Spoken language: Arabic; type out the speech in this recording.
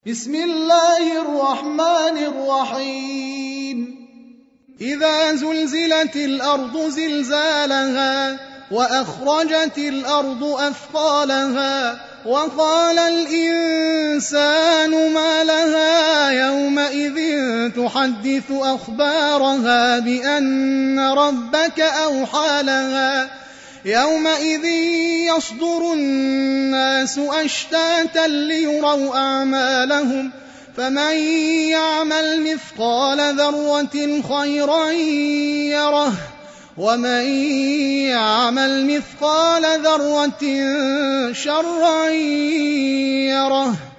بسم الله الرحمن الرحيم إذا زلزلت الأرض زلزالها وأخرجت الأرض أثقالها وقال الإنسان ما لها يومئذ تحدث أخبارها بأن ربك أوحى لها يومئذ يصدر الناس أشتاتا ليروا أعمالهم فمن يعمل مثقال ذرة خيرا يره ومن يعمل مثقال ذرة شرا يره